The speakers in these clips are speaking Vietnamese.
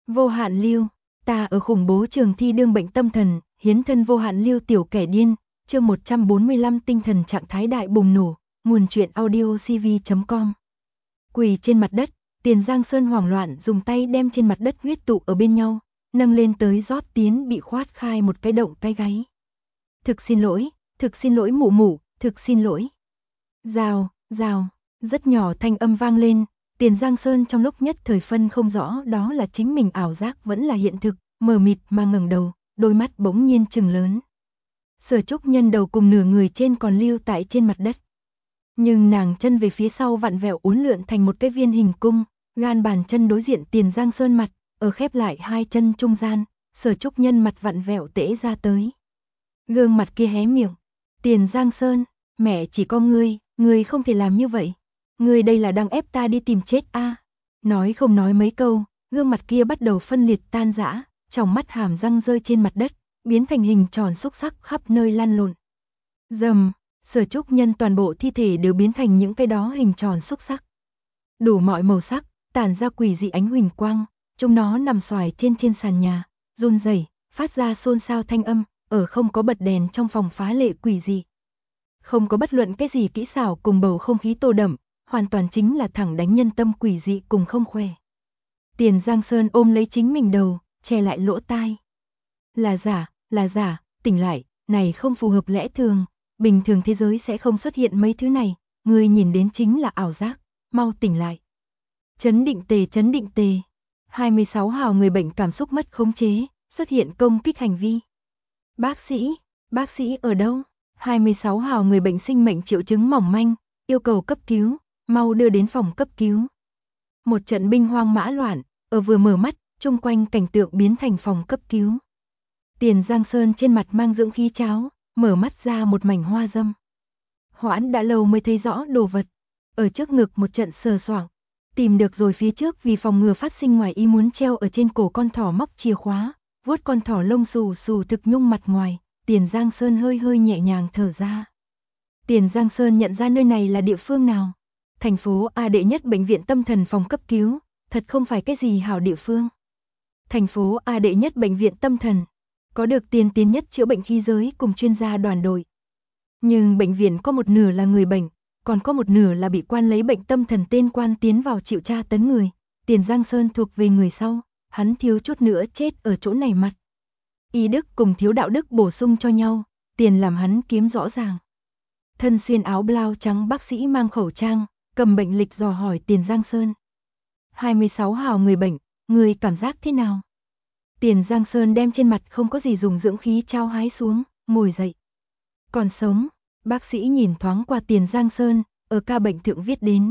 Vô hạn lưu, ta ở khủng bố trường thi đương bệnh tâm thần, hiến thân vô hạn lưu tiểu kẻ điên, chương 145 tinh thần trạng thái đại bùng nổ, nguồn truyện audio cv.com. Quỳ trên mặt đất, Tiền Giang Sơn hoảng loạn dùng tay đem trên mặt đất huyết tụ ở bên nhau, nâng lên tới rót tiến bị khoát khai một cái động cái gáy. Thực xin lỗi mụ mụ, thực xin lỗi. Rào, rào, rất nhỏ thanh âm vang lên. Tiền Giang Sơn trong lúc nhất thời phân không rõ đó là chính mình ảo giác vẫn là hiện thực, mờ mịt mà ngẩng đầu, đôi mắt bỗng nhiên trừng lớn. Sở Trúc Nhân đầu cùng nửa người trên còn lưu tại trên mặt đất. Nhưng nàng chân về phía sau vặn vẹo uốn lượn thành một cái viên hình cung, gan bàn chân đối diện Tiền Giang Sơn mặt, ở khép lại hai chân trung gian, Sở Trúc Nhân mặt vặn vẹo tễ ra tới. Gương mặt kia hé miệng. Tiền Giang Sơn, mẹ chỉ có ngươi không thể làm như vậy. Ngươi đây là đang ép ta đi tìm chết a. Nói không nói mấy câu, gương mặt kia bắt đầu phân liệt tan rã, trong mắt hàm răng rơi trên mặt đất, biến thành hình tròn xúc sắc khắp nơi lăn lộn. Dầm, Sở Trúc Nhân toàn bộ thi thể đều biến thành những cái đó hình tròn xúc sắc. Đủ mọi màu sắc, tản ra quỷ dị ánh huỳnh quang, chúng nó nằm xoài trên sàn nhà, run rẩy, phát ra xôn xao thanh âm, ở không có bật đèn trong phòng phá lệ quỷ dị. Không có bất luận cái gì kỹ xảo cùng bầu không khí tô đậm, hoàn toàn chính là thẳng đánh nhân tâm quỷ dị cùng không khỏe. Tiền Giang Sơn ôm lấy chính mình đầu, che lại lỗ tai. Là giả, tỉnh lại, này không phù hợp lẽ thường, bình thường thế giới sẽ không xuất hiện mấy thứ này, người nhìn đến chính là ảo giác, mau tỉnh lại. Chấn định tề. 26 hào người bệnh cảm xúc mất khống chế, xuất hiện công kích hành vi. Bác sĩ ở đâu? 26 hào người bệnh sinh mệnh triệu chứng mỏng manh, yêu cầu cấp cứu, mau đưa đến phòng cấp cứu. Một trận binh hoang mã loạn, ở vừa mở mắt, chung quanh cảnh tượng biến thành phòng cấp cứu. Tiền Giang Sơn trên mặt mang dưỡng khí cháo, mở mắt ra một mảnh hoa dâm. Hoãn đã lâu mới thấy rõ đồ vật, ở trước ngực một trận sờ soạng, tìm được rồi phía trước vì phòng ngừa phát sinh ngoài ý muốn treo ở trên cổ con thỏ móc chìa khóa, vuốt con thỏ lông xù xù thực nhung mặt ngoài, Tiền Giang Sơn hơi nhẹ nhàng thở ra. Tiền Giang Sơn nhận ra nơi này là địa phương nào. Thành phố A đệ nhất bệnh viện tâm thần phòng cấp cứu, thật không phải cái gì hảo địa phương. Thành phố A đệ nhất bệnh viện tâm thần, có được tiên tiến nhất chữa bệnh khí giới cùng chuyên gia đoàn đội. Nhưng bệnh viện có một nửa là người bệnh, còn có một nửa là bị quan lấy bệnh tâm thần tên quan tiến vào chịu tra tấn người. Tiền Giang Sơn thuộc về người sau, hắn thiếu chút nữa chết ở chỗ này mặt. Y đức cùng thiếu đạo đức bổ sung cho nhau, tiền làm hắn kiếm rõ ràng. Thân xuyên áo blau trắng bác sĩ mang khẩu trang, cầm bệnh lịch dò hỏi Tiền Giang Sơn. 26 hào người bệnh, người cảm giác thế nào? Tiền Giang Sơn đem trên mặt không có gì dùng dưỡng khí trao hái xuống, ngồi dậy. Còn sống, bác sĩ nhìn thoáng qua Tiền Giang Sơn, ở ca bệnh thượng viết đến.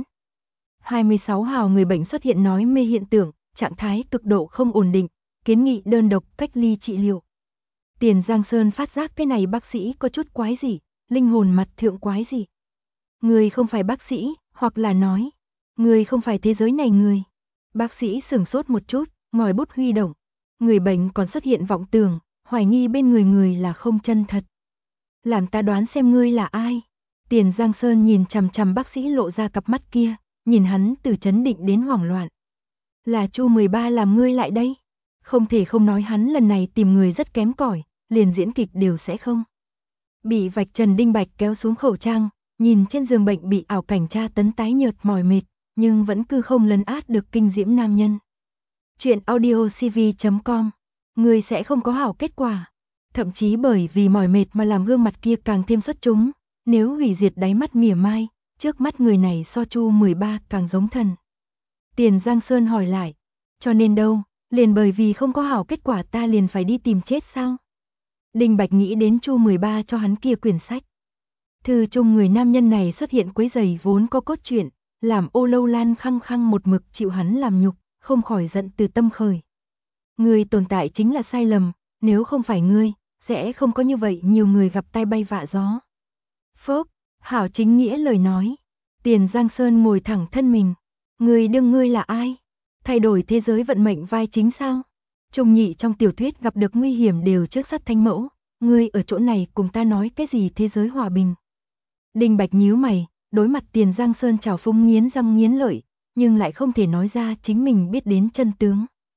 26 hào người bệnh xuất hiện nói mê hiện tượng, trạng thái cực độ không ổn định, kiến nghị đơn độc cách ly trị liệu. Tiền Giang Sơn phát giác cái này bác sĩ có chút quái gì, linh hồn mặt thượng quái gì. Người không phải bác sĩ, hoặc là nói, người không phải thế giới này người. Bác sĩ sửng sốt một chút, ngòi bút huy động. Người bệnh còn xuất hiện vọng tưởng, hoài nghi bên người là không chân thật. Làm ta đoán xem ngươi là ai. Tiền Giang Sơn nhìn chằm chằm bác sĩ lộ ra cặp mắt kia, nhìn hắn từ chấn định đến hoảng loạn. Là Chu 13 làm ngươi lại đây. Không thể không nói hắn lần này tìm người rất kém cỏi, liền diễn kịch đều sẽ không. Bị vạch trần Đinh Bạch kéo xuống khẩu trang, nhìn trên giường bệnh bị ảo cảnh tra tấn tái nhợt mỏi mệt, nhưng vẫn cứ không lấn át được kinh diễm nam nhân. Chuyện audio cv.com, người sẽ không có hảo kết quả. Thậm chí bởi vì mỏi mệt mà làm gương mặt kia càng thêm xuất chúng, nếu hủy diệt đáy mắt mỉa mai, trước mắt người này so Chu 13 càng giống thần. Tiền Giang Sơn hỏi lại, cho nên đâu, liền bởi vì không có hảo kết quả ta liền phải đi tìm chết sao? Đinh Bạch nghĩ đến Chu 13 cho hắn kia quyển sách. Thư chung người nam nhân này xuất hiện quấy rầy vốn có cốt truyện, làm Ô Lâu Lan khăng khăng một mực chịu hắn làm nhục, không khỏi giận từ tâm khởi. Ngươi tồn tại chính là sai lầm, nếu không phải ngươi, sẽ không có như vậy nhiều người gặp tai bay vạ gió. Phốc, hảo chính nghĩa lời nói. Tiền Giang Sơn ngồi thẳng thân mình. Ngươi đương ngươi là ai? Thay đổi thế giới vận mệnh vai chính sao? Trung nhị trong tiểu thuyết gặp được nguy hiểm đều trước sát thánh mẫu, ngươi ở chỗ này cùng ta nói cái gì thế giới hòa bình? Đinh Bạch nhíu mày, đối mặt Tiền Giang Sơn trào phúng nghiến răng nghiến lợi, nhưng lại không thể nói ra chính mình biết đến chân tướng.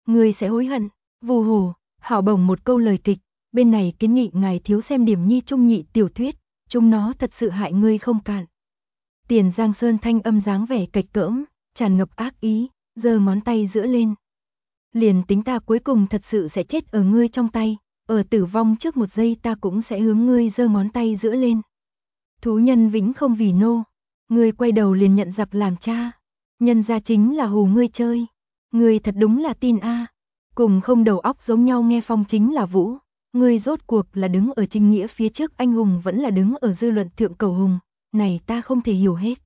Ngươi sẽ hối hận. Vù hù, hảo bổng một câu lời kịch, bên này kiến nghị ngài thiếu xem điểm nhi trung nhị tiểu thuyết, chúng nó thật sự hại ngươi không cạn. Tiền Giang Sơn thanh âm dáng vẻ cạch cỡm, tràn ngập ác ý, giơ ngón tay giữa lên. Liền tính ta cuối cùng thật sự sẽ chết ở ngươi trong tay, ở tử vong trước một giây ta cũng sẽ hướng ngươi giơ ngón tay giữa lên. Thú nhân vĩnh không vì nô, ngươi quay đầu liền nhận giặc làm cha, nhân ra chính là hù ngươi chơi, ngươi thật đúng là tin a. Cùng không đầu óc giống nhau nghe phong chính là vũ, ngươi rốt cuộc là đứng ở chính nghĩa phía trước anh hùng vẫn là đứng ở dư luận thượng cầu hùng, này ta không thể hiểu hết.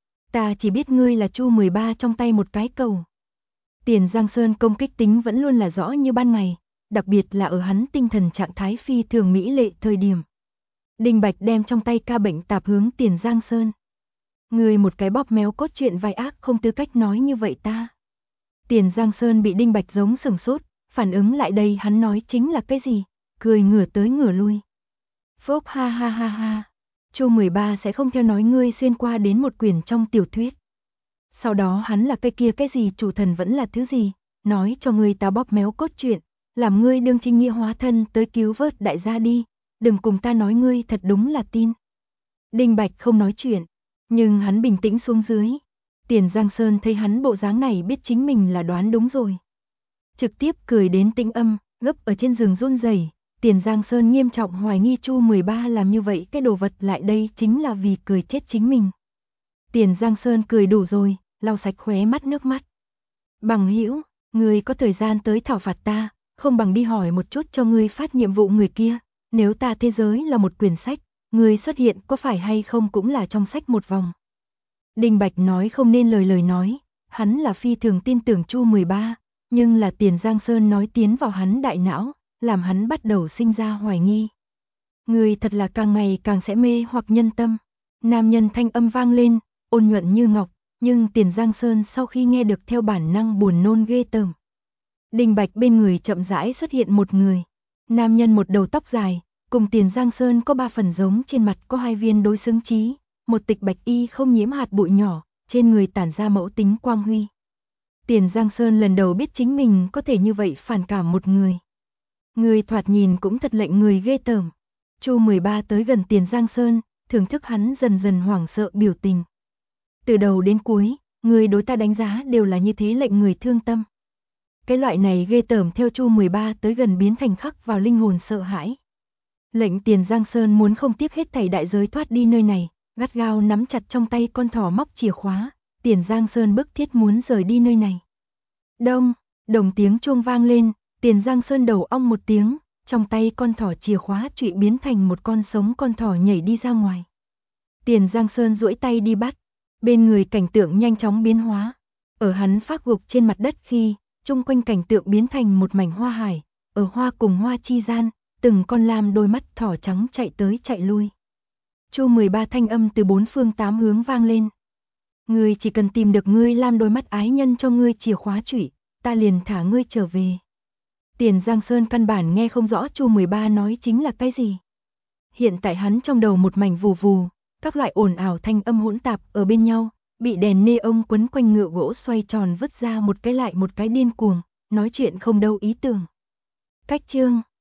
Ta chỉ biết ngươi là Chu 13 trong tay một cái cầu. Tiền Giang Sơn công kích tính vẫn luôn là rõ như ban ngày, đặc biệt là ở hắn tinh thần trạng thái phi thường mỹ lệ thời điểm. Đinh Bạch đem trong tay ca bệnh tạp hướng Tiền Giang Sơn. Người một cái bóp méo cốt truyện vai ác không tư cách nói như vậy ta. Tiền Giang Sơn bị Đinh Bạch giống sừng sốt, phản ứng lại đây hắn nói chính là cái gì, cười ngửa tới ngửa lui. Phốc ha ha ha ha, Chu 13 sẽ không theo nói ngươi xuyên qua đến một quyển trong tiểu thuyết. Sau đó hắn là cái kia cái gì chủ thần vẫn là thứ gì, nói cho ngươi ta bóp méo cốt truyện, làm ngươi đương trinh nghĩa hóa thân tới cứu vớt đại gia đi, đừng cùng ta nói ngươi thật đúng là tin. Đinh Bạch không nói chuyện, nhưng hắn bình tĩnh xuống dưới. Tiền Giang Sơn thấy hắn bộ dáng này biết chính mình là đoán đúng rồi. Trực tiếp cười đến tĩnh âm, gấp ở trên giường run rẩy. Tiền Giang Sơn nghiêm trọng hoài nghi Chu 13 làm như vậy cái đồ vật lại đây chính là vì cười chết chính mình. Tiền Giang Sơn cười đủ rồi, lau sạch khóe mắt nước mắt. Bằng hữu, ngươi có thời gian tới thảo phạt ta, không bằng đi hỏi một chút cho ngươi phát nhiệm vụ người kia, nếu ta thế giới là một quyển sách, ngươi xuất hiện có phải hay không cũng là trong sách một vòng. Đinh Bạch nói không nên lời nói, hắn là phi thường tin tưởng Chu 13, nhưng là Tiền Giang Sơn nói tiến vào hắn đại não, làm hắn bắt đầu sinh ra hoài nghi. Người thật là càng ngày càng sẽ mê hoặc nhân tâm. Nam nhân thanh âm vang lên, ôn nhuận như ngọc, nhưng Tiền Giang Sơn sau khi nghe được theo bản năng buồn nôn ghê tởm. Đinh Bạch bên người chậm rãi xuất hiện một người. Nam nhân một đầu tóc dài, cùng Tiền Giang Sơn có 3 phần giống, trên mặt có 2 viên đối xứng chí, một tịch bạch y không nhiễm hạt bụi nhỏ, trên người tản ra mẫu tính quang huy. Tiền Giang Sơn lần đầu biết chính mình có thể như vậy phản cảm một người. Người thoạt nhìn cũng thật lệnh người ghê tởm. Chu 13 tới gần Tiền Giang Sơn, thưởng thức hắn dần dần hoảng sợ biểu tình. Từ đầu đến cuối, người đối ta đánh giá đều là như thế lệnh người thương tâm. Cái loại này ghê tởm theo Chu 13 tới gần biến thành khắc vào linh hồn sợ hãi. Lệnh Tiền Giang Sơn muốn không tiếp hết thảy đại giới thoát đi nơi này, gắt gao nắm chặt trong tay con thỏ móc chìa khóa, Tiền Giang Sơn bức thiết muốn rời đi nơi này. Đông, đồng tiếng chuông vang lên, Tiền Giang Sơn đầu ong một tiếng, trong tay con thỏ chìa khóa trụy biến thành một con sống con thỏ nhảy đi ra ngoài. Tiền Giang Sơn duỗi tay đi bắt, bên người cảnh tượng nhanh chóng biến hóa. Ở hắn phát gục trên mặt đất khi, chung quanh cảnh tượng biến thành một mảnh hoa hải, ở hoa cùng hoa chi gian, từng con lam đôi mắt thỏ trắng chạy tới chạy lui. Chu 13 thanh âm từ 4 phương 8 hướng vang lên. Ngươi chỉ cần tìm được ngươi lam đôi mắt ái nhân cho ngươi chìa khóa trụy, ta liền thả ngươi trở về. Tiền Giang Sơn căn bản nghe không rõ Chu 13 nói chính là cái gì. Hiện tại hắn trong đầu một mảnh vù vù, các loại ồn ào thanh âm hỗn tạp ở bên nhau, bị đèn neon quấn quanh ngựa gỗ xoay tròn vứt ra một cái lại một cái điên cuồng, nói chuyện không đâu ý tưởng. Cách chương